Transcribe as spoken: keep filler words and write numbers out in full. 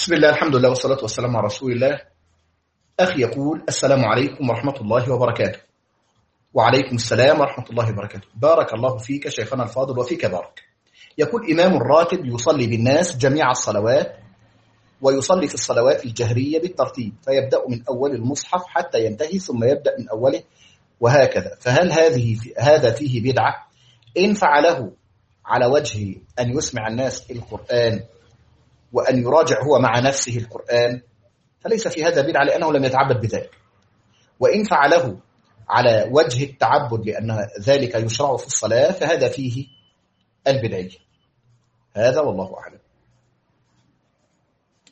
بسم الله، الحمد لله، والصلاة والسلام على رسول الله. أخي يقول: السلام عليكم ورحمة الله وبركاته. وعليكم السلام ورحمة الله وبركاته. بارك الله فيك شيخنا الفاضل وفيك بارك. يقول: إمام راتب يصلي بالناس جميع الصلوات، ويصلي في الصلوات الجهرية بالترتيب، فيبدأ من أول المصحف حتى ينتهي ثم يبدأ من أوله وهكذا، فهل هذه في هذا فيه بدعة؟ إن فعله على وجه أن يسمع الناس القرآن وأن يراجع هو مع نفسه القرآن فليس في هذا بدعة، لأنه لم يتعبد بذلك. وإن فعله على وجه التعبد لأن ذلك يشرع في الصلاة فهذا فيه البدعية. هذا والله أعلم.